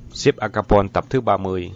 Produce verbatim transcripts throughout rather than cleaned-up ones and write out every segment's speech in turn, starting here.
Ship Acapon tập thứ ba mươi.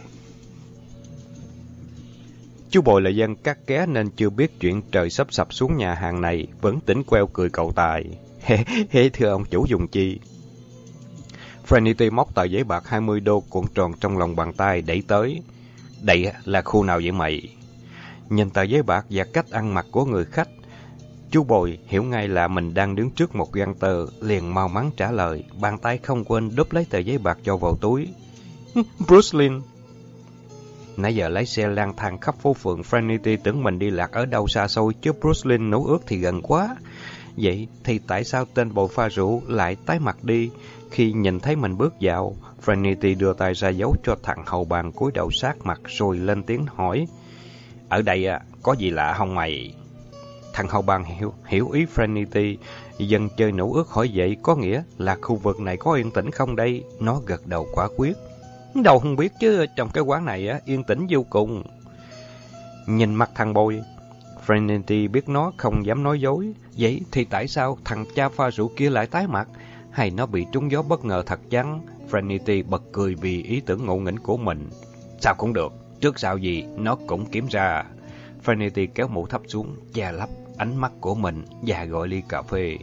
Chú Bồi là dân cát ké nên chưa biết chuyện trời sắp sập xuống nhà hàng này, vẫn tỉnh queo cười cậu Tài. Hê, hê thưa ông chủ dùng chi? Franity móc tờ giấy bạc hai mươi đô cuộn tròn trong lòng bàn tay đẩy tới. Đây là khu nào vậy mày? Nhìn tờ giấy bạc và cách ăn mặc của người khách, chú Bồi hiểu ngay là mình đang đứng trước một găng tờ, liền mau mắn trả lời, bàn tay không quên đúp lấy tờ giấy bạc cho vào túi. Bruce Lynn. Nãy giờ lái xe lang thang khắp phố phường, Franity tưởng mình đi lạc ở đâu xa xôi, chứ Bruce Lynn nấu ước thì gần quá. Vậy thì tại sao tên bồi pha rượu lại tái mặt đi khi nhìn thấy mình bước vào? Franity đưa tay ra dấu cho thằng hầu bàn cúi đầu sát mặt rồi lên tiếng hỏi. Ở đây à, có gì lạ không mày? Thằng hầu bàn hiểu, hiểu ý Franity, dân chơi nấu ước hỏi vậy có nghĩa là khu vực này có yên tĩnh không đây? Nó gật đầu quả quyết. Đâu không biết chứ, trong cái quán này á yên tĩnh vô cùng. Nhìn mặt thằng Bồi, Franity biết nó không dám nói dối. Vậy thì tại sao thằng cha pha rượu kia lại tái mặt? Hay nó bị trúng gió bất ngờ thật chăng? Franity bật cười vì ý tưởng ngộ nghĩnh của mình. Sao cũng được, trước sau gì nó cũng kiếm ra. Franity kéo mũ thấp xuống, che lấp ánh mắt của mình và gọi ly cà phê.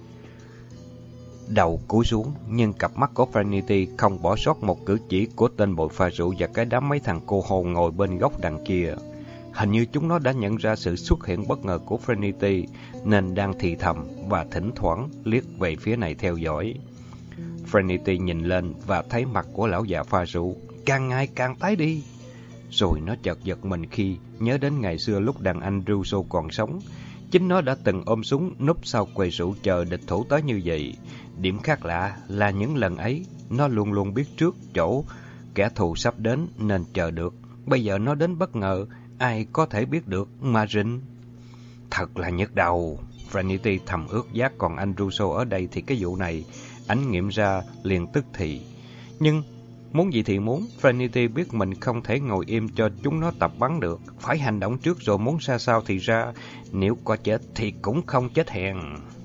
Đầu cúi xuống, nhưng cặp mắt của Franity không bỏ sót một cử chỉ của tên bồi pha rượu và cái đám mấy thằng cô hồn ngồi bên góc đằng kia. Hình như chúng nó đã nhận ra sự xuất hiện bất ngờ của Franity, nên đang thì thầm và thỉnh thoảng liếc về phía này theo dõi. Franity nhìn lên và thấy mặt của lão già pha rượu càng ngày càng tái đi. Rồi nó chợt giật mình khi nhớ đến ngày xưa lúc đàn anh Russo còn sống. Chính nó đã từng ôm súng núp sau quầy rượu chờ địch thủ tới như vậy. Điểm khác lạ là những lần ấy, nó luôn luôn biết trước chỗ kẻ thù sắp đến nên chờ được. Bây giờ nó đến bất ngờ, ai có thể biết được mà rình. Thật là nhức đầu. Franity thầm ước giác còn anh Russo ở đây thì cái vụ này ánh nghiệm ra liền tức thì. Nhưng muốn gì thì muốn, Franity biết mình không thể ngồi im cho chúng nó tập bắn được. Phải hành động trước rồi muốn ra sao thì ra, nếu có chết thì cũng không chết hèn.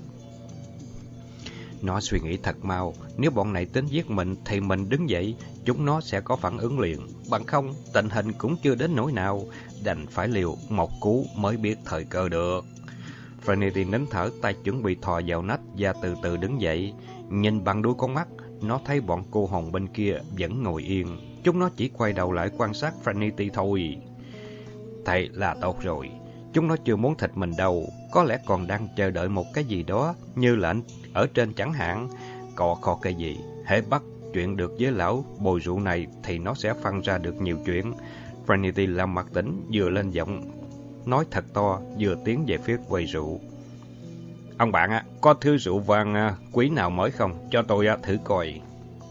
Nó suy nghĩ thật mau, nếu bọn này tính giết mình thì mình đứng dậy, chúng nó sẽ có phản ứng liền. Bằng không, tình hình cũng chưa đến nỗi nào, đành phải liều một cú mới biết thời cơ được. Franity nín thở, tay chuẩn bị thò vào nách và từ từ đứng dậy. Nhìn bằng đuôi con mắt, nó thấy bọn cô hồn bên kia vẫn ngồi yên. Chúng nó chỉ quay đầu lại quan sát Franity thôi. Vậy là tốt rồi. Chúng nó chưa muốn thịt mình đâu, có lẽ còn đang chờ đợi một cái gì đó, như là anh ở trên chẳng hạn. Cọ kho cái gì, hễ bắt chuyện được với lão bồi rượu này thì nó sẽ phân ra được nhiều chuyện. Franity làm mặt tỉnh, vừa lên giọng nói thật to, vừa tiến về phía quầy rượu. Ông bạn á, có thứ rượu vang quý nào mới không? Cho tôi thử coi.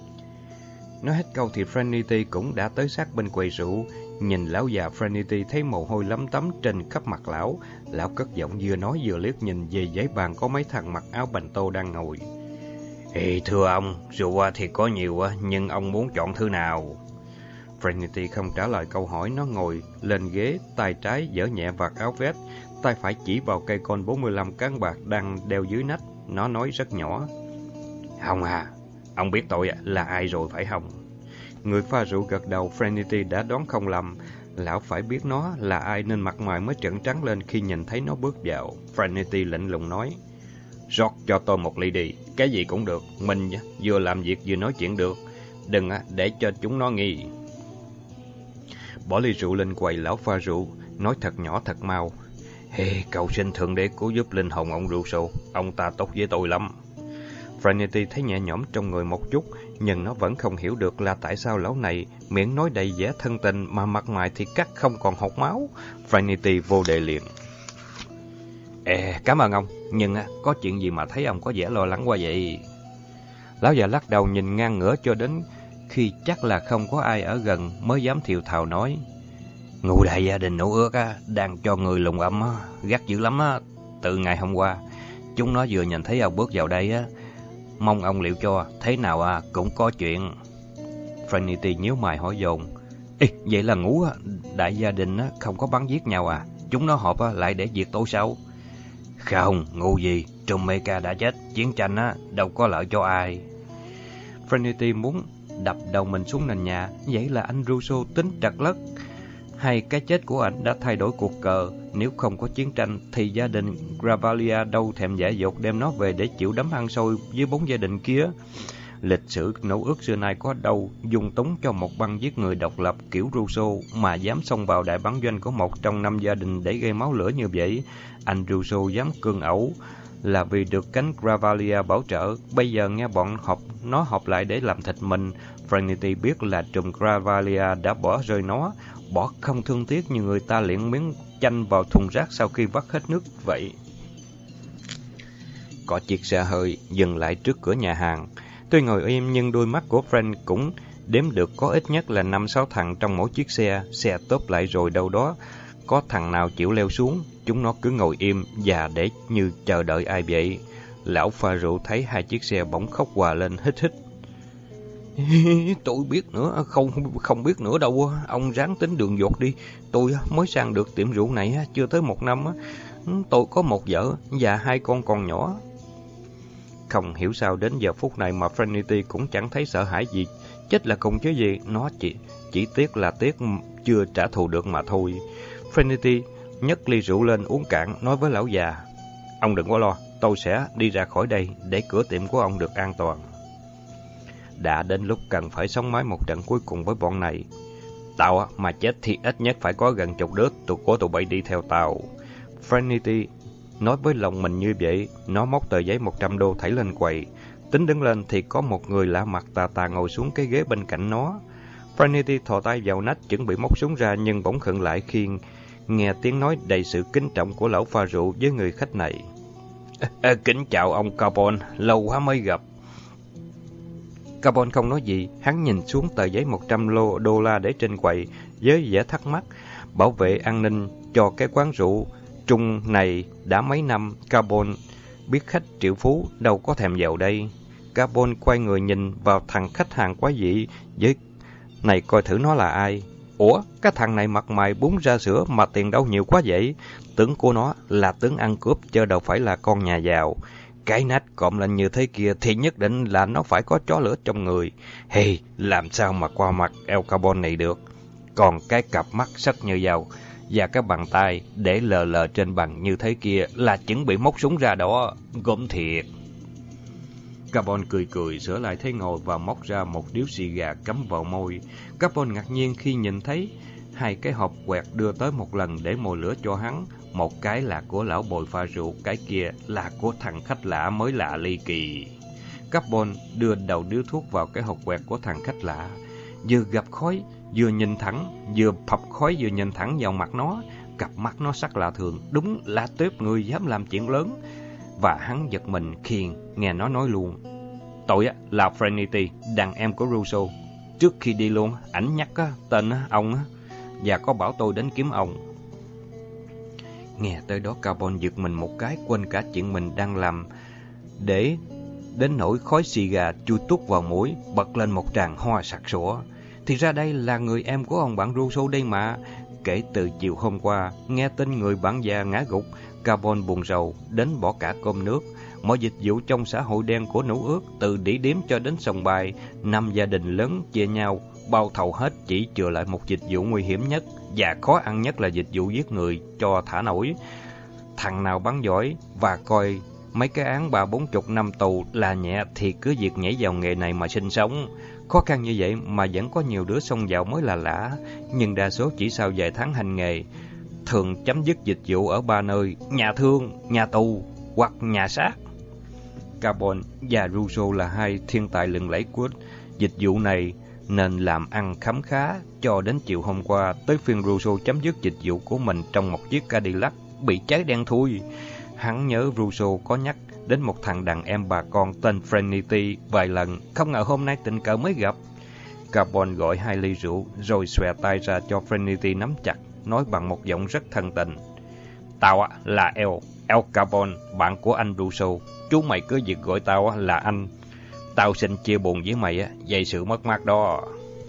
Nói hết câu thì Franity cũng đã tới sát bên quầy rượu. Nhìn lão già, Franity thấy mồ hôi lấm tấm trên khắp mặt lão. Lão cất giọng vừa nói vừa liếc nhìn về dãy bàn có mấy thằng mặc áo bành tô đang ngồi. Ê, thưa ông, rượu thì có nhiều, nhưng ông muốn chọn thứ nào? Franity không trả lời câu hỏi, nó ngồi lên ghế, tay trái giở nhẹ vạt áo vest, tay phải chỉ vào cây con bốn mươi lăm cán bạc đang đeo dưới nách. Nó nói rất nhỏ. Không à, ông biết tôi là ai rồi phải không? Người pha rượu gật đầu. Franity đã đoán không lầm. Lão phải biết nó là ai nên mặt mày mới trợn trắng lên khi nhìn thấy nó bước vào. Franity lạnh lùng nói. Rót cho tôi một ly đi, cái gì cũng được. Mình vừa làm việc vừa nói chuyện được. Đừng để cho chúng nó nghi. Bỏ ly rượu lên quầy, lão pha rượu nói thật nhỏ thật mau. Hey, cầu xin Thượng Đế cứu giúp linh hồn ông Russo. Ông ta tốt với tôi lắm. Franity thấy nhẹ nhõm trong người một chút, nhưng nó vẫn không hiểu được là tại sao lão này miệng nói đầy vẻ thân tình mà mặt mày thì cắt không còn hột máu. Franity vô đề liền. Ê, cảm ơn ông, nhưng có chuyện gì mà thấy ông có vẻ lo lắng quá vậy? Lão già lắc đầu nhìn ngang ngửa cho đến khi chắc là không có ai ở gần mới dám thiều thào nói. Ngụ đại gia đình nấu ước á, đang cho người lùng âm á, gắt dữ lắm á. Từ ngày hôm qua, chúng nó vừa nhìn thấy ông bước vào đây á. Mong ông liệu cho, thế nào à, cũng có chuyện. Franity nhíu mày hỏi dồn. Ê, vậy là ngủ á, đại gia đình á, không có bắn giết nhau à? Chúng nó họp á, lại để diệt tôi sao? Không, ngu gì, Trumeka đã chết, chiến tranh á, đâu có lợi cho ai. Franity muốn đập đầu mình xuống nền nhà. Vậy là anh Russo tính trật lất. Hay cái chết của anh đã thay đổi cuộc cờ. Nếu không có chiến tranh thì gia đình Gravaglia đâu thèm dại dột đem nó về để chịu đấm ăn xôi với bốn gia đình kia. Lịch sử nấu ước xưa nay có đâu dùng túng cho một băng giết người độc lập kiểu Russo mà dám xông vào đại bản doanh của một trong năm gia đình để gây máu lửa như vậy. Anh Russo dám cương ẩu là vì được cánh Gravaglia bảo trợ. Bây giờ nghe bọn họp nó họp lại để làm thịt mình. Franity biết là trùm Gravaglia đã bỏ rơi nó, bỏ không thương tiếc như người ta liệng miếng chanh vào thùng rác sau khi vắt hết nước vậy. Có chiếc xe hơi dừng lại trước cửa nhà hàng. Tuy ngồi im nhưng đôi mắt của Frank cũng đếm được có ít nhất là năm sáu thằng trong mỗi chiếc xe. Xe tốp lại rồi đâu đó có thằng nào chịu leo xuống. Chúng nó cứ ngồi im và để như chờ đợi ai vậy. Lão pha rượu thấy hai chiếc xe bỗng khóc hòa lên hít hít. Tôi biết nữa, không không biết nữa đâu, ông ráng tính đường dột đi. Tôi mới sang được tiệm rượu này chưa tới một năm. Tôi có một vợ và hai con còn nhỏ. Không hiểu sao đến giờ phút này mà Franity cũng chẳng thấy sợ hãi gì. Chết là không chứ gì, nó chỉ, chỉ tiếc là tiếc chưa trả thù được mà thôi. Franity nhấc ly rượu lên uống cạn, nói với lão già: Ông đừng có lo, tôi sẽ đi ra khỏi đây để cửa tiệm của ông được an toàn. Đã đến lúc cần phải sống mái một trận cuối cùng với bọn này. Tao mà chết thì ít nhất phải có gần chục đứa tụi của tụi bay đi theo tao. Franity nói với lòng mình như vậy. Nó móc tờ giấy một trăm đô thảy lên quầy. Tính đứng lên thì có một người lạ mặt tà tà ngồi xuống cái ghế bên cạnh nó. Franity thò tay vào nách chuẩn bị móc súng ra, nhưng bỗng khựng lại khi nghe tiếng nói đầy sự kính trọng của lão pha rượu với người khách này. À, à, kính chào ông Carbon, lâu quá mới gặp. Carbon không nói gì, hắn nhìn xuống tờ giấy một trăm đô la để trên quầy với vẻ thắc mắc. Bảo vệ an ninh cho cái quán rượu trung này đã mấy năm, Carbon biết khách triệu phú đâu có thèm vào đây. Carbon quay người nhìn vào thằng khách hàng quá dị với này coi thử nó là ai. Ủa, cái thằng này mặt mày bún ra sữa mà tiền đâu nhiều quá vậy? Tướng của nó là tướng ăn cướp chứ đâu phải là con nhà giàu. Cái nách cộm lên như thế kia thì nhất định là nó phải có chó lửa trong người. Hey, làm sao mà qua mặt El Carbon này được? Còn cái cặp mắt sắc như dao và cái bàn tay để lờ lờ trên bàn như thế kia là chuẩn bị móc súng ra đó. Gớm thiệt. Carbon cười cười sửa lại thế ngồi và móc ra một điếu xì gà cắm vào môi. Carbon ngạc nhiên khi nhìn thấy hai cái hộp quẹt đưa tới một lần để mồi lửa cho hắn. Một cái là của lão bồi pha rượu, cái kia là của thằng khách lạ mới lạ ly kỳ. Carbon đưa đầu điếu thuốc vào cái hộp quẹt của thằng khách lạ. Vừa gặp khói, vừa nhìn thẳng, vừa phập khói vừa nhìn thẳng vào mặt nó. Cặp mắt nó sắc lạ thường, đúng là tớp người dám làm chuyện lớn. Và hắn giật mình khi nghe nó nói luôn. Tôi á là Franity, đàn em của Russo. Trước khi đi luôn, ảnh nhắc á, tên á, ông á, và có bảo tôi đến kiếm ông. Nghe tới đó Carbon giật mình một cái, quên cả chuyện mình đang làm, để đến nỗi khói xì gà chui tút vào mũi, bật lên một tràng ho sặc sụa. Thì ra đây là người em của ông bạn Russo đây mà. Kể từ chiều hôm qua, nghe tin người bạn già ngã gục, Carbon buồn rầu đến bỏ cả cơm nước. Mọi dịch vụ trong xã hội đen của nấu ước, từ đĩ điếm cho đến sòng bài, năm gia đình lớn chia nhau bao thầu hết, chỉ chừa lại một dịch vụ nguy hiểm nhất và khó ăn nhất là dịch vụ giết người cho thả nổi. Thằng nào bắn giỏi và coi mấy cái án ba bốn chục năm tù là nhẹ thì cứ việc nhảy vào nghề này mà sinh sống. Khó khăn như vậy mà vẫn có nhiều đứa xông vào mới là lạ, nhưng đa số chỉ sau vài tháng hành nghề thường chấm dứt dịch vụ ở ba nơi: nhà thương, nhà tù hoặc nhà xác. Carbon và Russo là hai thiên tài lừng lẫy của dịch vụ này nên làm ăn khấm khá cho đến chiều hôm qua, tới phiên Russo chấm dứt dịch vụ của mình trong một chiếc Cadillac bị cháy đen thui. Hắn nhớ Russo có nhắc đến một thằng đàn em bà con tên Franity vài lần, không ngờ hôm nay tình cờ mới gặp. Carbon gọi hai ly rượu rồi xòe tay ra cho Franity nắm chặt, nói bằng một giọng rất thân tình. Tao là El, El Carbon, bạn của anh Russo. Chú mày cứ việc gọi tao là anh. Tao xin chia buồn với mày về sự mất mát đó.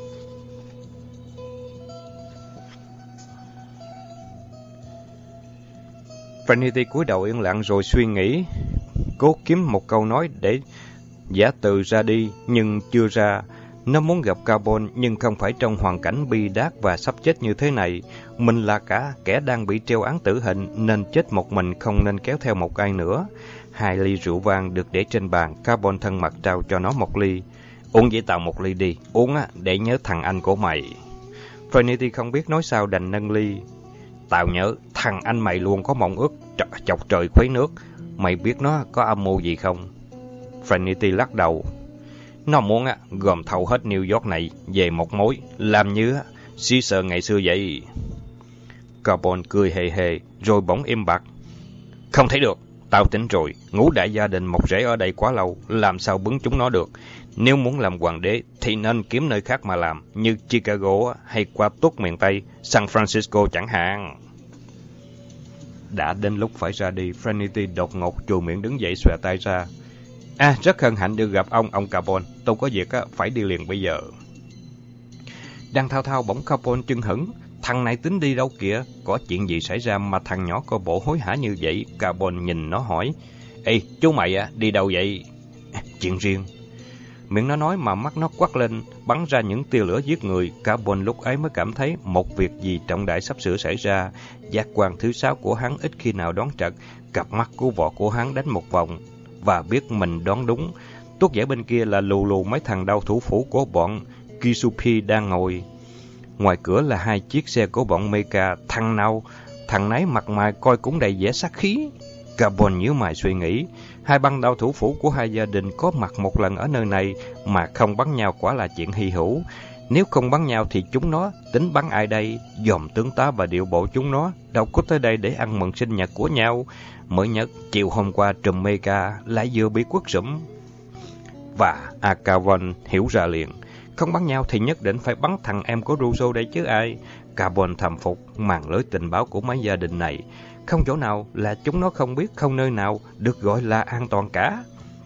Franity cúi đầu yên lặng rồi suy nghĩ, cố kiếm một câu nói để giả từ ra đi nhưng chưa ra. Nó muốn gặp Carbon nhưng không phải trong hoàn cảnh bi đát và sắp chết như thế này. Mình là cả kẻ đang bị treo án tử hình nên chết một mình, không nên kéo theo một ai nữa. Hai ly rượu vang được để trên bàn, Carbon thân mật trao cho nó một ly. Uống với tao một ly đi, uống á để nhớ thằng anh của mày. Trinity không biết nói sao đành nâng ly. Tao nhớ thằng anh mày luôn có mộng ước chọc trời khuấy nước. Mày biết nó có âm mưu gì không? Trinity lắc đầu. Nó muốn á gom thâu hết New York này về một mối, làm như á Caesar ngày xưa vậy. Carbon cười hề hề rồi bỗng im bặt. Không thể được, tao tính rồi, ngũ đại gia đình mọc rễ ở đây quá lâu, làm sao bứng chúng nó được. Nếu muốn làm hoàng đế thì nên kiếm nơi khác mà làm, như Chicago hay qua tuốt miền Tây, San Francisco chẳng hạn. Đã đến lúc phải ra đi, Trinity đột ngột trù miệng đứng dậy xòe tay ra. À, rất hân hạnh được gặp ông, ông Carbon. Tôi có việc á, phải đi liền bây giờ. Đang thao thao bỗng Carbon chưng hửng. Thằng này tính đi đâu kìa? Có chuyện gì xảy ra mà thằng nhỏ coi bộ hối hả như vậy? Carbon nhìn nó hỏi. Ê, chú mày á, đi đâu vậy? À, chuyện riêng. Miệng nó nói mà mắt nó quắc lên, bắn ra những tia lửa giết người. Carbon lúc ấy mới cảm thấy một việc gì trọng đại sắp sửa xảy ra. Giác quan thứ sáu của hắn ít khi nào đoán trật. Cặp mắt của vợ của hắn đánh một vòng và biết mình đoán đúng. Tuốt dãy bên kia là lù lù mấy thằng đao thủ phủ của bọn Kisupi đang ngồi. Ngoài cửa là hai chiếc xe của bọn Mecha, thằng nào, thằng nấy mặt mày coi cũng đầy vẻ sát khí. Carbon nhíu mày suy nghĩ, hai băng đao thủ phủ của hai gia đình có mặt một lần ở nơi này mà không bắn nhau quả là chuyện hy hữu. Nếu không bắn nhau thì chúng nó tính bắn ai đây? Dòm tướng tá và điệu bộ chúng nó đâu có tới đây để ăn mừng sinh nhật của nhau. Mới nhất, chiều hôm qua trùm Mecha lại vừa bị quất sủm. Và Carbon hiểu ra liền, không bắn nhau thì nhất định phải bắn thằng em của Russo đây chứ ai. Carbon thầm phục màn lưới tình báo của mấy gia đình này. Không chỗ nào là chúng nó không biết, không nơi nào được gọi là an toàn cả.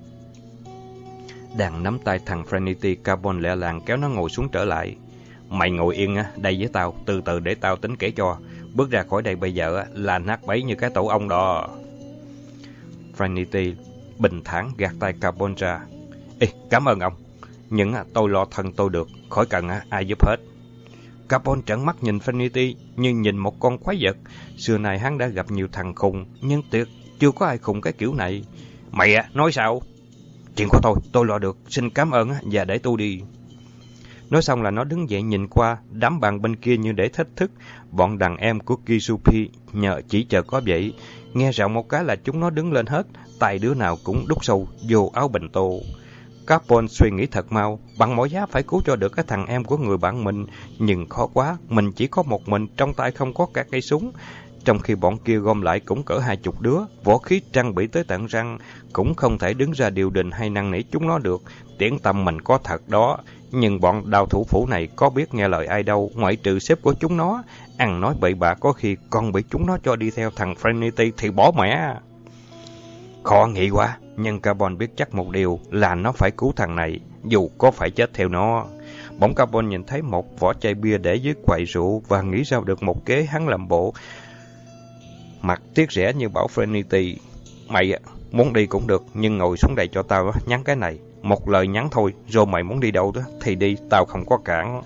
Đang nắm tay thằng Trinity, Carbon lẹ làng kéo nó ngồi xuống trở lại. Mày ngồi yên á, đây với tao, từ từ để tao tính kể cho. Bước ra khỏi đây bây giờ là nát bấy như cái tổ ong đó. Trinity bình thản gạt tay Carbon ra. Ê, cảm ơn ông. Nhưng tôi lo thân tôi được, khỏi cần ai giúp hết. Carbon trợn mắt nhìn Trinity như nhìn một con quái vật. Xưa này hắn đã gặp nhiều thằng khùng, nhưng tuyệt chưa có ai khùng cái kiểu này. Mày à, nói sao? Chuyện của tôi, tôi lo được, xin cảm ơn và để tôi đi. Nói xong là nó đứng dậy nhìn qua đám bạn bên kia như để thách thức. Bọn đàn em của Kisupi nhờ chỉ chờ có vậy. Nghe rạo một cái là chúng nó đứng lên hết, tay đứa nào cũng đút sâu vô áo bình tô. Carbon suy nghĩ thật mau, bằng mọi giá phải cứu cho được cái thằng em của người bạn mình, nhưng khó quá, mình chỉ có một mình, trong tay không có cả cây súng. Trong khi bọn kia gom lại cũng cỡ hai chục đứa, võ khí trang bị tới tận răng, cũng không thể đứng ra điều đình hay năn nỉ chúng nó được. Tiếng tăm mình có thật đó, nhưng bọn đao thủ phủ này có biết nghe lời ai đâu, ngoại trừ sếp của chúng nó. Ăn nói bậy bạ có khi còn bị chúng nó cho đi theo thằng Trinity thì bỏ mẹ. Khó nghĩ quá, nhưng Carbon biết chắc một điều là nó phải cứu thằng này, dù có phải chết theo nó. Bỗng Carbon nhìn thấy một vỏ chai bia để dưới quầy rượu và nghĩ ra được một kế. Hắn làm bộ mặt tiếc rẻ như bảo Trinity. Mày muốn đi cũng được, nhưng ngồi xuống đây cho tao nhắn cái này. Một lời nhắn thôi, rồi mày muốn đi đâu đó thì đi, tao không có cản.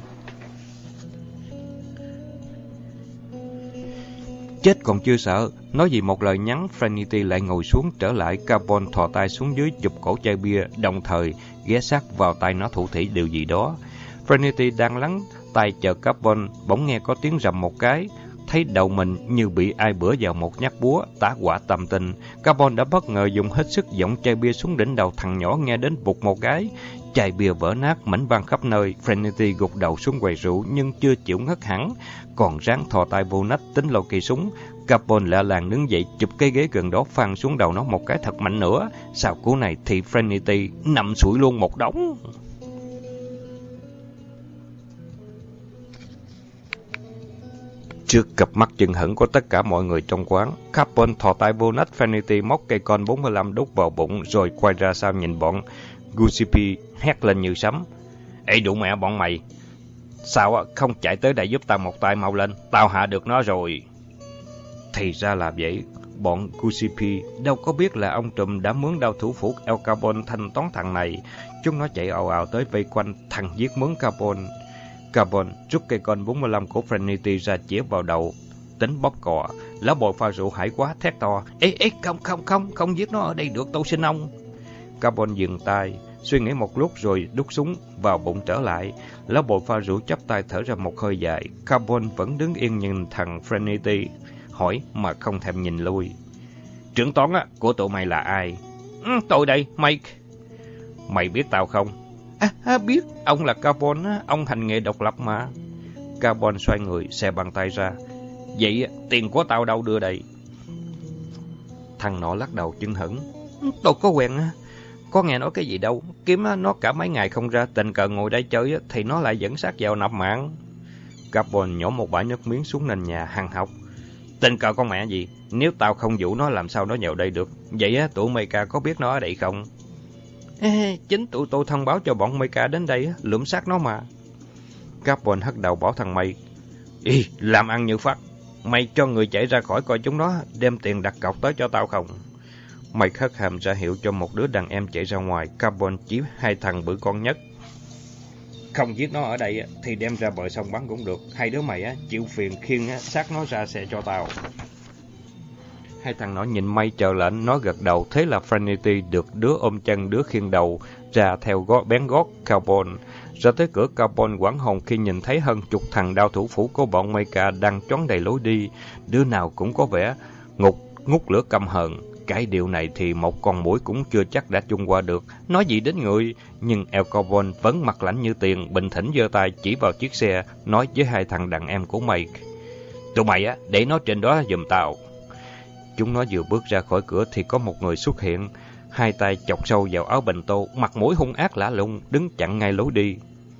Chết còn chưa sợ, nói gì một lời nhắn. Trinity lại ngồi xuống trở lại. Carbon thò tay xuống dưới chụp cổ chai bia, đồng thời ghé sát vào tay nó thủ thỉ điều gì đó. Trinity đang lắng tay chờ Carbon, bỗng nghe có tiếng rầm một cái. Thấy đầu mình như bị ai bữa vào một nhát búa, tá quả tâm tình. Carbon đã bất ngờ dùng hết sức giọng chai bia xuống đỉnh đầu thằng nhỏ, nghe đến vụt một cái. Chai bia vỡ nát, mảnh văng khắp nơi. Trinity gục đầu xuống quầy rượu nhưng chưa chịu ngất hẳn, còn ráng thò tay vô nách tính lôi kỳ súng. Carbon lẹ làng đứng dậy chụp cái ghế gần đó phang xuống đầu nó một cái thật mạnh nữa. Sau cú này thì Trinity nằm sủi luôn một đống. Trước cặp mắt chừng hững của tất cả mọi người trong quán, Carbon thò tay vô nách Trinity, móc cây con bốn mươi lăm đút vào bụng, rồi quay ra sau nhìn bọn Giuseppe hét lên như sấm. Ê đủ mẹ bọn mày, sao không chạy tới đây giúp tao một tay mau lên, tao hạ được nó rồi. Thì ra là vậy, bọn Giuseppe đâu có biết là ông trùm đã mướn đao thủ phủ El Capone thanh toán thằng này. Chúng nó chạy ào ào tới vây quanh thằng giết mướn Capone. Capone rút cây con bốn mươi lăm của Frenity ra chĩa vào đầu, tính bóp cò. Lá bồi pha rượu hải quá thét to: Ê, ê, không, không, không, không giết nó ở đây được, tôi xin ông. Capone dừng tay, suy nghĩ một lúc rồi đút súng vào bụng trở lại. Lá bồi pha rượu chắp tay thở ra một hơi dài. Capone vẫn đứng yên nhìn thằng Frenity, hỏi mà không thèm nhìn lui. Trưởng toán á, của tụi mày là ai? Ừ, tôi đây, Mike. Mày biết tao không? À, à biết, ông là Capone á, ông hành nghề độc lập mà. Capone xoay người, xè bàn tay ra. Vậy tiền của tao đâu đưa đây? Thằng nọ lắc đầu chưng hửng. Tôi có quen á, có nghe nói cái gì đâu. Kiếm nó cả mấy ngày không ra, tình cờ ngồi đây chơi thì nó lại dẫn xác vào nạp mạng. Capone nhổ một bãi nước miếng xuống nền nhà hằn học. Tình cờ con mẹ gì? Nếu tao không dụ nó làm sao nó vào đây được? Vậy á, tụi Mecha có biết nó ở đây không? Ê, chính tụi tôi thông báo cho bọn Mecha đến đây lượm xác nó mà. Capone hất đầu bỏ thằng mày. Ý, làm ăn như phát. Mày cho người chạy ra khỏi coi chúng nó, đem tiền đặt cọc tới cho tao không? Mày hất hàm ra hiệu cho một đứa đàn em chạy ra ngoài. Capone chỉ hai thằng bự con nhất. Không giết nó ở đây thì đem ra bờ sông bắn cũng được. Hai đứa mày chịu phiền khiêng xác nó ra xe cho tao. Hai thằng nó nhìn May chờ lệnh, nó gật đầu. Thế là Frenity được đứa ôm chân đứa khiêng đầu ra theo gót bén gót Capone. Ra tới cửa, Capone hoảng hồn khi nhìn thấy hơn chục thằng đao thủ phủ của bọn Mecha đang choán đầy lối đi. Đứa nào cũng có vẻ ngục ngút lửa căm hờn. Cái điều này thì một con muỗi cũng chưa chắc đã chung qua được. Nói gì đến người, nhưng El Capone vẫn mặt lạnh như tiền, bình thản giơ tay chỉ vào chiếc xe, nói với hai thằng đàn em của mày. Tụi mày á, để nó trên đó giùm tao. Chúng nó vừa bước ra khỏi cửa thì có một người xuất hiện, hai tay chọc sâu vào áo bành tô, mặt mũi hung ác lạ lùng, đứng chặn ngay lối đi.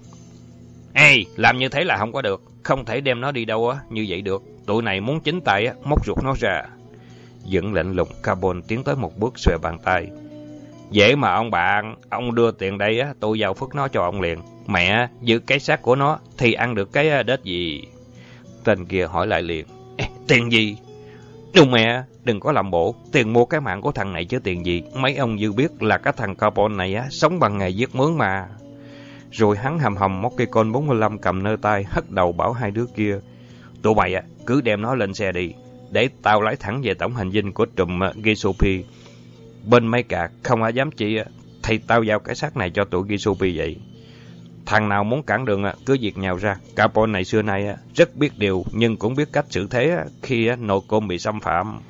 Ê, làm như thế là không có được, không thể đem nó đi đâu á, như vậy được. Tụi này muốn chính tay á, móc ruột nó ra. Vẫn lạnh lùng, Capone tiến tới một bước xòe bàn tay. Dễ mà ông bạn, ông đưa tiền đây á, tôi giao phước nó cho ông liền. Mẹ, giữ cái xác của nó thì ăn được cái đết gì? Tên kia hỏi lại liền. Ê, tiền gì? Đừng mẹ, đừng có làm bộ, tiền mua cái mạng của thằng này chứ tiền gì. Mấy ông dư biết là cái thằng Capone này á, sống bằng nghề giết mướn mà. Rồi hắn hầm hầm móc cây côn bốn mươi lăm cầm nơi tay, hất đầu bảo hai đứa kia. Tụi mày á, cứ đem nó lên xe đi, để tao lái thẳng về tổng hành dinh của trùm Giuseppe. Bên mấy cả không ai dám chi thì tao giao cái xác này cho tụi Giuseppe vậy. Thằng nào muốn cản đường cứ việc nhào ra. Capone này xưa nay rất biết điều, nhưng cũng biết cách xử thế khi nội côn bị xâm phạm.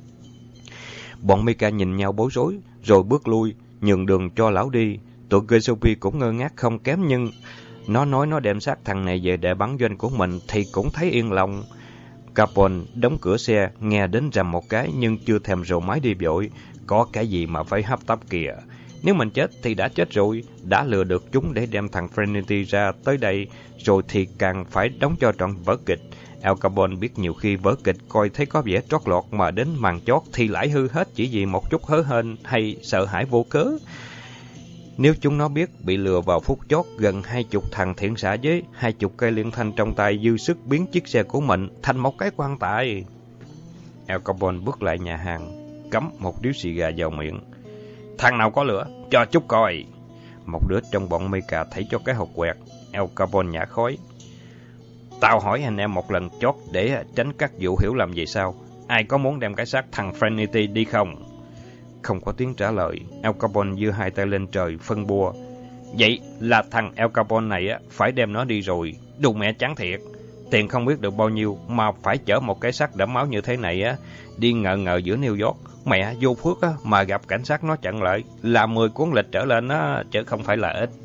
Bọn Mecha nhìn nhau bối rối, rồi bước lui, nhường đường cho lão đi. Tụi Giuseppe cũng ngơ ngác không kém, nhưng nó nói nó đem xác thằng này về để bắn doanh của mình thì cũng thấy yên lòng. Capone đóng cửa xe, nghe đến rầm một cái nhưng chưa thèm rồ máy đi vội. Có cái gì mà phải hấp tấp kìa. Nếu mình chết thì đã chết rồi, đã lừa được chúng để đem thằng Frenity ra tới đây, rồi thì càng phải đóng cho trọn vở kịch. El Capone biết nhiều khi vở kịch coi thấy có vẻ trót lọt mà đến màn chót thì lại hư hết chỉ vì một chút hớ hênh hay sợ hãi vô cớ. Nếu chúng nó biết bị lừa vào phút chót, gần hai chục thằng thiện xạ với hai chục cây liên thanh trong tay dư sức biến chiếc xe của mình thành một cái quan tài. El Capone bước lại nhà hàng, cắm một điếu xì gà vào miệng. Thằng nào có lửa, cho chút coi. Một đứa trong bọn Mecha thấy cho cái hộp quẹt. El Capone nhả khói. Tao hỏi anh em một lần chót để tránh các vụ hiểu lầm vậy sao? Ai có muốn đem cái xác thằng Frenity đi không? Không có tiếng trả lời. El Capone giơ hai tay lên trời phân bua. Vậy là thằng El Capone này á phải đem nó đi rồi. Đù mẹ chán thiệt. Tiền không biết được bao nhiêu mà phải chở một cái xác đẫm máu như thế này á đi ngờ ngờ giữa New York. Mẹ vô phước á mà gặp cảnh sát nó chặn lại là mười cuốn lịch trở lên á, chứ không phải là ít.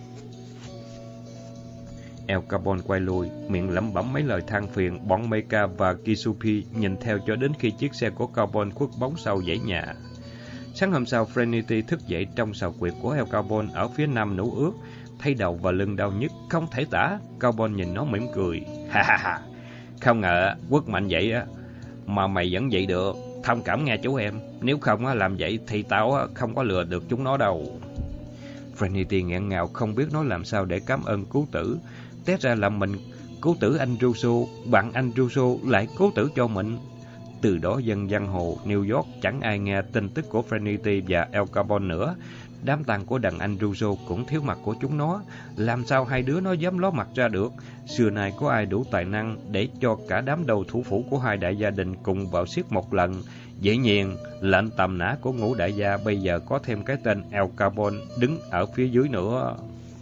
El Capone quay lui, miệng lẩm bẩm mấy lời than phiền. Bọn Mecha và Giuseppe nhìn theo cho đến khi chiếc xe của Capone khuất bóng sau dãy nhà. Sáng hôm sau, Frenity thức dậy trong sào quyệt của El Capone ở phía nam nũ ướt, thấy đầu và lưng đau nhức không thể tả. Capone nhìn nó mỉm cười. Ha ha ha, không ngờ quất mạnh vậy á mà mày vẫn dậy được. Thông cảm nghe chú em, nếu không làm vậy thì tao không có lừa được chúng nó đâu. Frenity nghẹn ngào không biết nói làm sao để cảm ơn cứu tử. Té ra là mình cứu tử anh Russo, bạn anh Russo lại cứu tử cho mình. Từ đó dân giang hồ New York chẳng ai nghe tin tức của Trinity và Al Capone nữa. Đám tang của đàn anh Russo cũng thiếu mặt của chúng nó. Làm sao hai đứa nó dám ló mặt ra được? Xưa nay có ai đủ tài năng để cho cả đám đầu thủ phủ của hai đại gia đình cùng vào xiết một lần? Dĩ nhiên, lệnh tầm nã của Ngũ đại gia bây giờ có thêm cái tên Al Capone đứng ở phía dưới nữa.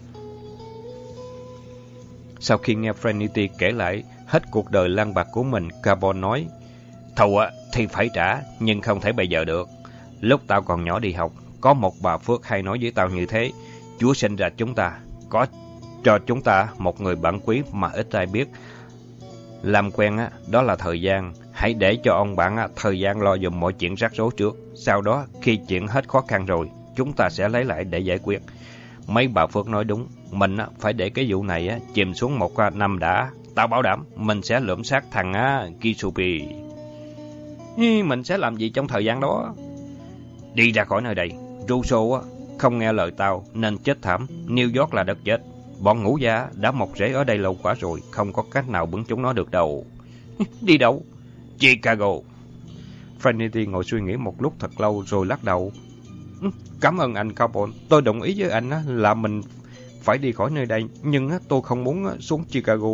Sau khi nghe Trinity kể lại hết cuộc đời lang bạc của mình, Capone nói: "Thù á thì phải trả, nhưng không thể bây giờ được. Lúc tao còn nhỏ đi học, có một bà Phước hay nói với tao như thế: Chúa sinh ra chúng ta, có cho chúng ta một người bạn quý mà ít ai biết. Làm quen á, đó là thời gian. Hãy để cho ông bạn á, thời gian lo dùm mọi chuyện rắc rối trước. Sau đó, khi chuyện hết khó khăn rồi, chúng ta sẽ lấy lại để giải quyết." Mấy bà Phước nói đúng, mình á, phải để cái vụ này á, chìm xuống một năm đã. Tao bảo đảm, mình sẽ lượm xác thằng á, Kisupi. Mình sẽ làm gì trong thời gian đó? Đi ra khỏi nơi đây. Russo á, không nghe lời tao nên chết thảm. New York là đất chết. Bọn Ngũ gia đã mọc rễ ở đây lâu quá rồi, không có cách nào bứng chúng nó được đâu. Đi đâu? Chicago. Trinity ngồi suy nghĩ một lúc thật lâu rồi lắc đầu. Cảm ơn anh Capone, tôi đồng ý với anh là mình phải đi khỏi nơi đây, nhưng tôi không muốn xuống Chicago.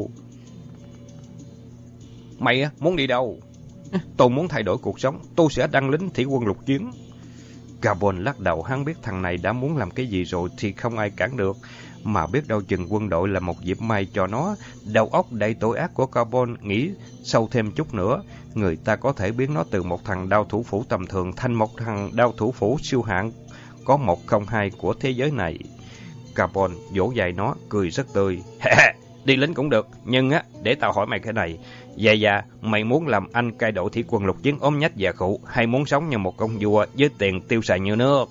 Mày muốn đi đâu? Tôi muốn thay đổi cuộc sống, tôi sẽ đăng lính thủy quân lục chiến. Capone lắc đầu, hắn biết thằng này đã muốn làm cái gì rồi thì không ai cản được, mà biết đâu chừng quân đội là một dịp may cho nó. Đầu óc đầy tội ác của Capone nghĩ sâu thêm chút nữa, người ta có thể biến nó từ một thằng đao thủ phủ tầm thường thành một thằng đao thủ phủ siêu hạng có một không hai của thế giới này. Capone vỗ vai nó, cười rất tươi. Đi lính cũng được, nhưng á, để tao hỏi mày cái này. Dạ dạ, mày muốn làm anh cai đội thủy quân lục chiến ốm nhách và khụ, hay muốn sống như một công vua với tiền tiêu xài như nước?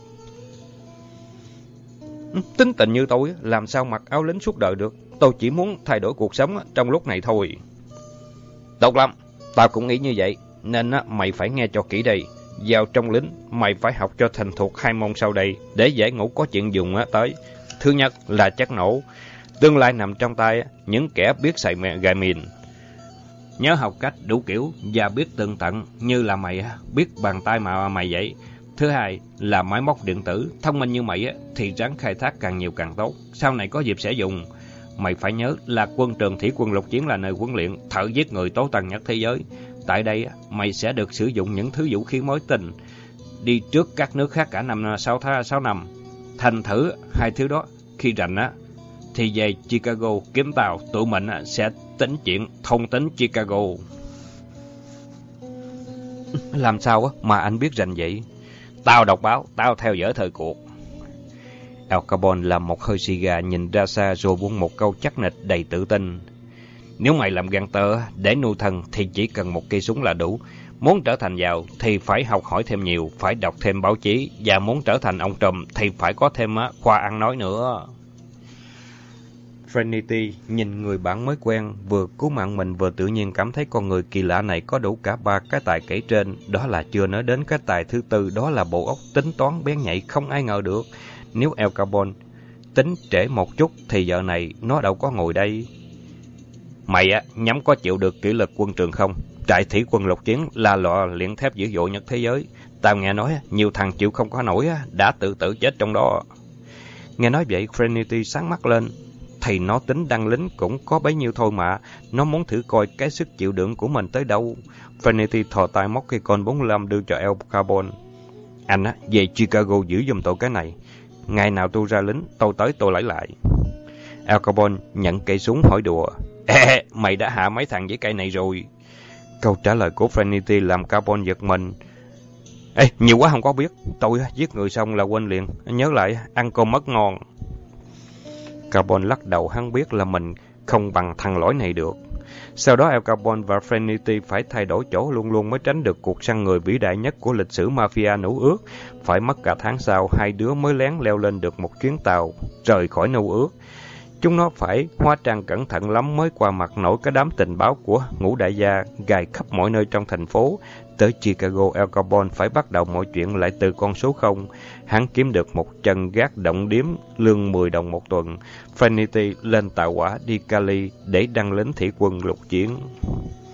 Tính tình như tôi, làm sao mặc áo lính suốt đời được. Tôi chỉ muốn thay đổi cuộc sống trong lúc này thôi. Tốt lắm, tao cũng nghĩ như vậy, nên á, mày phải nghe cho kỹ đây. Vào trong lính, mày phải học cho thành thuộc hai môn sau đây, để giải ngũ có chuyện dùng á tới. Thứ nhất là chất nổ. Tương lai nằm trong tay những kẻ biết xài gài mìn. Nhớ học cách đủ kiểu và biết tường tận, như là mày biết bàn tay mà mày vậy. Thứ hai là máy móc điện tử. Thông minh như mày thì ráng khai thác càng nhiều càng tốt, sau này có dịp sẽ dùng. Mày phải nhớ là quân trường thủy quân lục chiến là nơi huấn luyện thợ giết người tố tàn nhất thế giới. Tại đây mày sẽ được sử dụng những thứ vũ khí mới tinh, đi trước các nước khác cả năm sáu tháng sáu năm. Thành thử hai thứ đó, khi rảnh á thì về Chicago kiếm tàu, tụi mình sẽ tính chuyện thông tính Chicago. Làm sao mà anh biết rành vậy? Tao đọc báo, tao theo dõi thời cuộc. Al Capone làm một hơi xì gà, nhìn ra xa rồi buông một câu chắc nịch đầy tự tin. Nếu mày làm gangster để nuôi thân thì chỉ cần một cây súng là đủ. Muốn trở thành giàu thì phải học hỏi thêm nhiều, phải đọc thêm báo chí, và muốn trở thành ông trùm thì phải có thêm khoa ăn nói nữa. Trinity nhìn người bạn mới quen, vừa cứu mạng mình vừa tự nhiên cảm thấy con người kỳ lạ này có đủ cả ba cái tài kể trên. Đó là chưa nói đến cái tài thứ tư, đó là bộ óc tính toán bén nhạy không ai ngờ được. Nếu Al Capone tính trễ một chút thì giờ này nó đâu có ngồi đây. Mày á, nhắm có chịu được kỷ luật quân trường không? Trại thủy quân lục chiến là lò luyện thép dữ dội nhất thế giới. Tao nghe nói nhiều thằng chịu không có nổi đã tự tử chết trong đó. Nghe nói vậy, Trinity sáng mắt lên. Thì nó tính đăng lính cũng có bấy nhiêu thôi mà. Nó muốn thử coi cái sức chịu đựng của mình tới đâu. Trinity thò tay móc cây con bốn mươi lăm đưa cho Al Capone. Anh á, về Chicago giữ giùm tôi cái này. Ngày nào tôi ra lính, tôi tới tôi lấy lại. Al Capone nhận cây súng hỏi đùa. Ê, mày đã hạ mấy thằng với cây này rồi? Câu trả lời của Trinity làm Capone giật mình. Ê, nhiều quá không có biết. Tôi giết người xong là quên liền. Nhớ lại, ăn cơm mất ngon. Capone lắc đầu, hắn biết là mình không bằng thằng lõi này được. Sau đó Al Capone và Trinity phải thay đổi chỗ luôn luôn mới tránh được cuộc săn người vĩ đại nhất của lịch sử mafia Nữ Ước. Phải mất cả tháng sau, hai đứa mới lén leo lên được một chuyến tàu rời khỏi Nữ Ước. Chúng nó phải hóa trang cẩn thận lắm mới qua mặt nổi cái đám tình báo của Ngũ đại gia gài khắp mọi nơi trong thành phố. Tới Chicago, Al Capone phải bắt đầu mọi chuyện lại từ con số không. Hắn kiếm được một chân gác động điếm lương mười đồng một tuần. Trinity lên tàu hỏa đi Cali để đăng lính thủy quân lục chiến.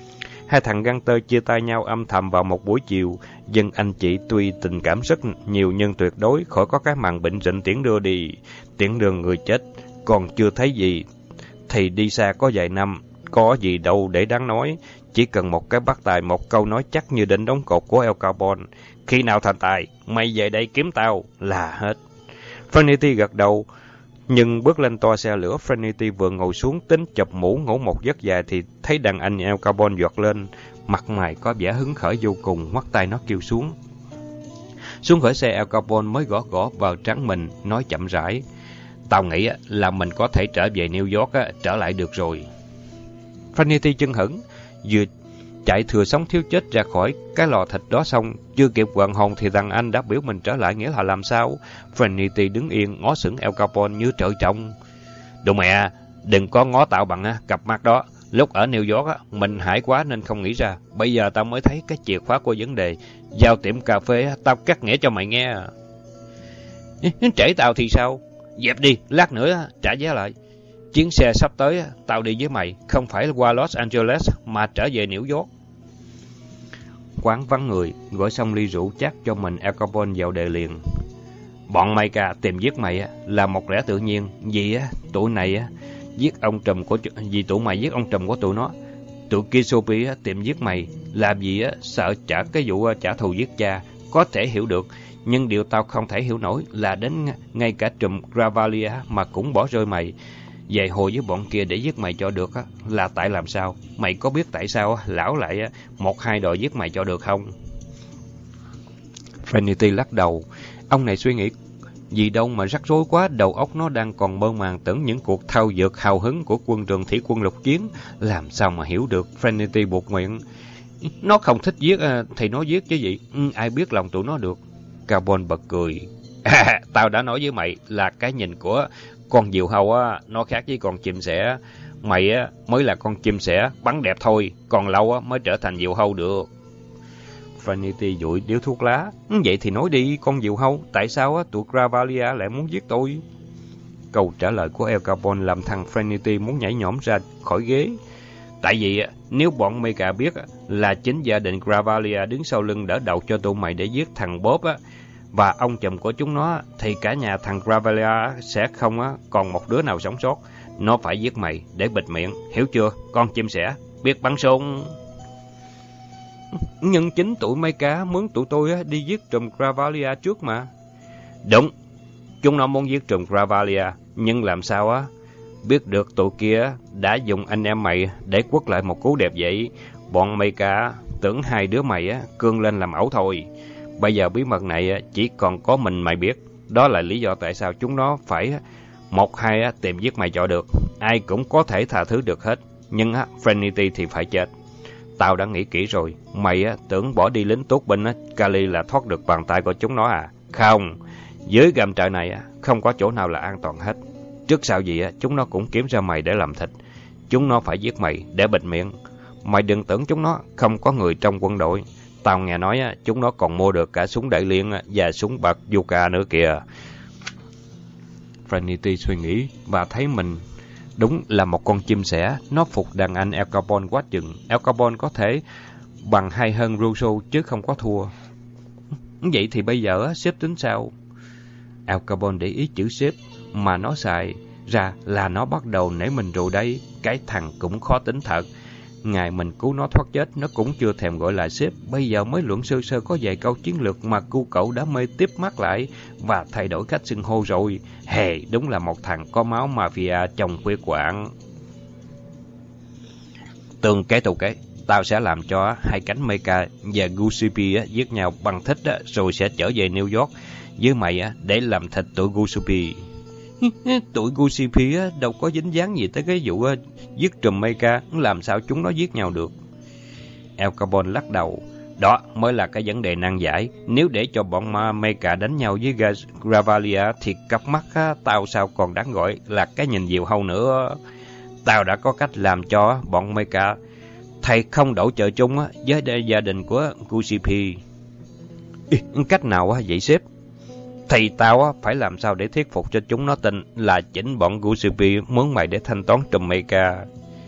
Hai thằng gangster chia tay nhau âm thầm vào một buổi chiều, dân anh chị tuy tình cảm rất nhiều nhưng tuyệt đối khỏi có cái màn bệnh rịnh tiễn đưa đi. Tiễn đường người chết còn chưa thấy gì thì đi xa có vài năm, có gì đâu để đáng nói. Chỉ cần một cái bắt tài, một câu nói chắc như đinh đóng cột của El Capone: khi nào thành tài, mày về đây kiếm tao là hết. Trinity gật đầu, nhưng bước lên toa xe lửa. Trinity vừa ngồi xuống tính chụp mũ ngủ một giấc dài thì thấy đàn anh El Capone giọt lên, mặt mày có vẻ hứng khởi vô cùng, ngoắt tay nó kêu xuống. Xuống khỏi xe, El Capone mới gõ gõ vào trán mình, nói chậm rãi: tao nghĩ là mình có thể trở về New York, trở lại được rồi. Trinity chưng hửng, vừa chạy thừa sống thiếu chết ra khỏi cái lò thịt đó xong, chưa kịp hoàn hồn thì thằng anh đã biểu mình trở lại, nghĩa là làm sao? Trinity đứng yên ngó sững El Capone như trời trồng. Đồ mẹ, đừng có ngó tao bằng cặp mắt đó. Lúc ở New York mình hãi quá nên không nghĩ ra. Bây giờ tao mới thấy cái chìa khóa của vấn đề. Giao tiệm cà phê tao cắt nghĩa cho mày nghe. Trễ tao thì sao? Dẹp đi, lát nữa trả vé lại. Chuyến xe sắp tới tao đi với mày, không phải qua Los Angeles mà trở về New York. Quán vắng người, gọi xong ly rượu chát cho mình, El Capone vào đề liền: bọn mày cả tìm giết mày là một lẽ tự nhiên. Vì tụi này giết ông trùm của vì tụi mày giết ông trùm của tụi nó. Tụi Giuseppe tìm giết mày làm gì sợ trả cái vụ trả thù giết cha, có thể hiểu được. Nhưng điều tao không thể hiểu nổi là đến ngay cả trùm Gravalia mà cũng bỏ rơi mày về hồi với bọn kia để giết mày cho được là tại làm sao? Mày có biết tại sao lão lại một hai đòi giết mày cho được không? Trinity lắc đầu. Ông này suy nghĩ gì đâu mà rắc rối quá, đầu óc nó đang còn mơ màng tưởng những cuộc thao dượt hào hứng của quân trường thủy quân lục chiến, làm sao mà hiểu được. Trinity buột miệng: nó không thích giết thì nó giết chứ gì, ai biết lòng tụi nó được. Capone bật cười: à, tao đã nói với mày là cái nhìn của con diều hâu á, nó khác với con chim sẻ. Mày á mới là con chim sẻ bắn đẹp thôi, còn lâu á mới trở thành diều hâu được. Trinity dụi điếu thuốc lá: vậy thì nói đi con diều hâu, tại sao á tụi Gravalia lại muốn giết tôi? Câu trả lời của El Capone làm thằng Trinity muốn nhảy nhõm ra khỏi ghế. Tại vì nếu bọn Mega biết là chính gia đình Gravalia đứng sau lưng đỡ đầu cho tụi mày để giết thằng Bob á và ông chùm của chúng nó, thì cả nhà thằng Gravalia sẽ không á còn một đứa nào sống sót. Nó phải giết mày để bịt miệng, hiểu chưa? Con chim sẻ biết bắn súng. Nhưng chính tụi Mega muốn tụi tôi á đi giết trùm Gravalia trước mà. Đúng, chúng nó muốn giết trùm Gravalia, nhưng làm sao á biết được tụi kia đã dùng anh em mày để quất lại một cú đẹp vậy? Bọn Mega tưởng hai đứa mày á cương lên làm ẩu thôi. Bây giờ bí mật này chỉ còn có mình mày biết. Đó là lý do tại sao chúng nó phải một hai tìm giết mày cho được. Ai cũng có thể tha thứ được hết, nhưng Trinity thì phải chết. Tao đã nghĩ kỹ rồi. Mày tưởng bỏ đi lính tốt binh Cali là thoát được bàn tay của chúng nó à? Không, dưới gầm trời này không có chỗ nào là an toàn hết. Trước sau gì chúng nó cũng kiếm ra mày để làm thịt. Chúng nó phải giết mày để bịt miệng. Mày đừng tưởng chúng nó không có người trong quân đội. Tao nghe nói chúng nó còn mua được cả súng đại liên và súng bazooka nữa kìa. Trinity suy nghĩ và thấy mình đúng là một con chim sẻ. Nó phục đàn anh El Capone quá chừng. El Capone có thể bằng hay hơn Russo chứ không có thua. Vậy thì bây giờ sếp tính sao? El Capone để ý chữ sếp mà nó xài ra là nó bắt đầu nể mình rồi đấy. Cái thằng cũng khó tính thật. Ngày mình cứu nó thoát chết, nó cũng chưa thèm gọi là sếp. Bây giờ mới luận sơ sơ có vài câu chiến lược mà cu cậu đã mê tiếp mắt lại và thay đổi cách xưng hô rồi. Hề, đúng là một thằng có máu mafia trong huyết quản. Tương kế tụ kế, tao sẽ làm cho hai cánh Mega và Giuseppe giết nhau bằng thích rồi sẽ trở về New York với mày để làm thịt tụi Giuseppe. Tụi Giuseppe đâu có dính dáng gì tới cái vụ giết trùm Mega, làm sao chúng nó giết nhau được? El Capone lắc đầu. Đó mới là cái vấn đề nan giải. Nếu để cho bọn Mega đánh nhau với Gravalia thì cặp mắt tao sao còn đáng gọi là cái nhìn diều hâu nữa. Tao đã có cách làm cho bọn Mega thầy không đổ chợ chung với gia đình của Giuseppe. Cách nào vậy sếp? Thì tao phải làm sao để thuyết phục cho chúng nó tin là chính bọn Giuseppe muốn mày để thanh toán trùm Mega.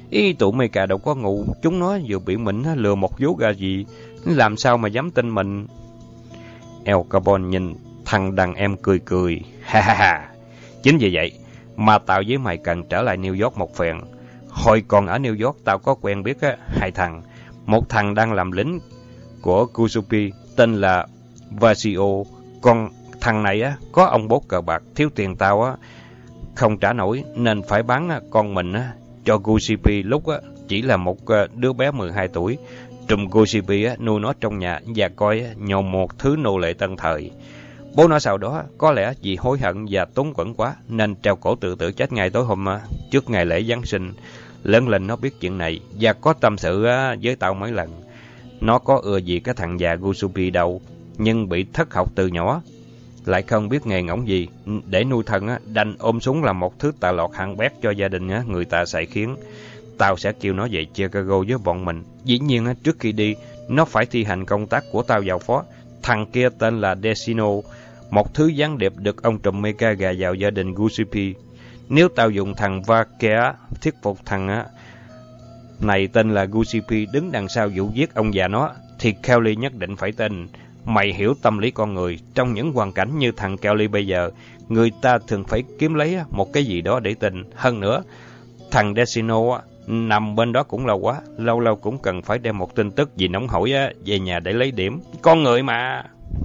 Ý tụi Mecha đâu có ngu, chúng nó vừa bị mình lừa một vố gà gì, làm sao mà dám tin mình. El Carbon nhìn thằng đàn em cười cười, ha ha ha. Chính vì vậy mà tao với mày cần trở lại New York một phen. Hồi còn ở New York tao có quen biết á, hai thằng. Một thằng đang làm lính của Kusupi tên là Vasio. Còn thằng này á có ông bố cờ bạc, thiếu tiền tao á không trả nổi nên phải bán con mình á cho Kusupi. Lúc á chỉ là một đứa bé mười hai tuổi. Trùm Kusupi á nuôi nó trong nhà và coi nhờ một thứ nô lệ tân thời. Bố nó sau đó có lẽ vì hối hận và túng quẫn quá nên treo cổ tự tử chết ngay tối hôm trước ngày lễ Giáng sinh. Lớn lên nó biết chuyện này và có tâm sự với tao mấy lần. Nó có ưa gì cái thằng già Kusupi đâu, nhưng bị thất học từ nhỏ, lại không biết nghề ngỗng gì để nuôi thân á, đành ôm súng làm một thứ tà lọt hạng bét cho gia đình á, người ta sai khiến. Tao sẽ kêu nó về Chicago với bọn mình. Dĩ nhiên á, trước khi đi nó phải thi hành công tác của tao giao phó. Thằng kia tên là Desino, một thứ gián điệp được ông trùm Mecha gà vào gia đình Kusupi. Nếu tao dùng thằng Vakea thuyết phục thằng á này tên là Kusupi đứng đằng sau vụ giết ông già nó, thì Kelly nhất định phải tin. Mày hiểu tâm lý con người, trong những hoàn cảnh như thằng Kelly bây giờ, người ta thường phải kiếm lấy một cái gì đó để tin. Hơn nữa, thằng Desino nằm bên đó cũng lâu quá, lâu lâu cũng cần phải đem một tin tức gì nóng hổi về nhà để lấy điểm. Con người mà.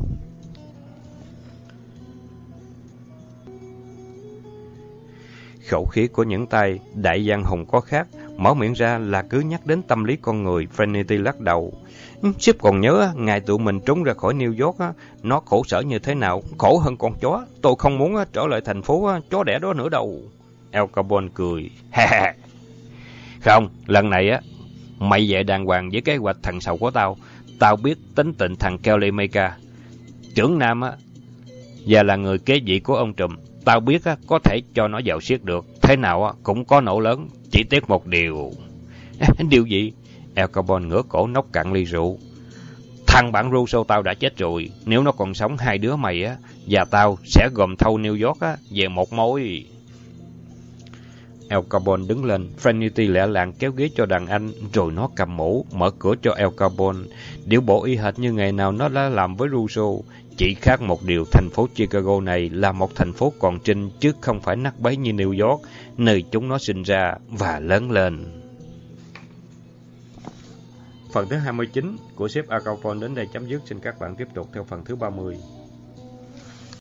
Khẩu khí của những tay đại văn hùng có khác, mở miệng ra là cứ nhắc đến tâm lý con người. Trinity lắc đầu. Sếp còn nhớ ngày tụi mình trốn ra khỏi New York, nó khổ sở như thế nào, khổ hơn con chó. Tôi không muốn trở lại thành phố chó đẻ đó nữa đâu. El Carbon cười. Không, lần này á mày về đàng hoàng với kế hoạch thằng sầu của tao. Tao biết tính tình thằng Kelly Mecha, trưởng nam á, và là người kế vị của ông trùm. Tao biết á, có thể cho nó vào siết được. Thế nào á, cũng có nổ lớn. Chỉ tiếc một điều. Điều gì? El Carbon ngửa cổ nốc cạn ly rượu. Thằng bạn Russo tao đã chết rồi. Nếu nó còn sống, hai đứa mày á và tao sẽ gồm thâu New York á về một mối. El Carbon đứng lên. Trinity lẹ làng kéo ghế cho đàn anh, rồi nó cầm mũ mở cửa cho El Carbon. Điệu bộ y hệt như ngày nào nó đã làm với Russo. Chỉ khác một điều, thành phố Chicago này là một thành phố còn trinh, chứ không phải nát bấy như New York, nơi chúng nó sinh ra và lớn lên. Phần thứ hai mươi chín của sếp Al Capone đến đây chấm dứt. Xin các bạn tiếp tục theo phần thứ ba mươi.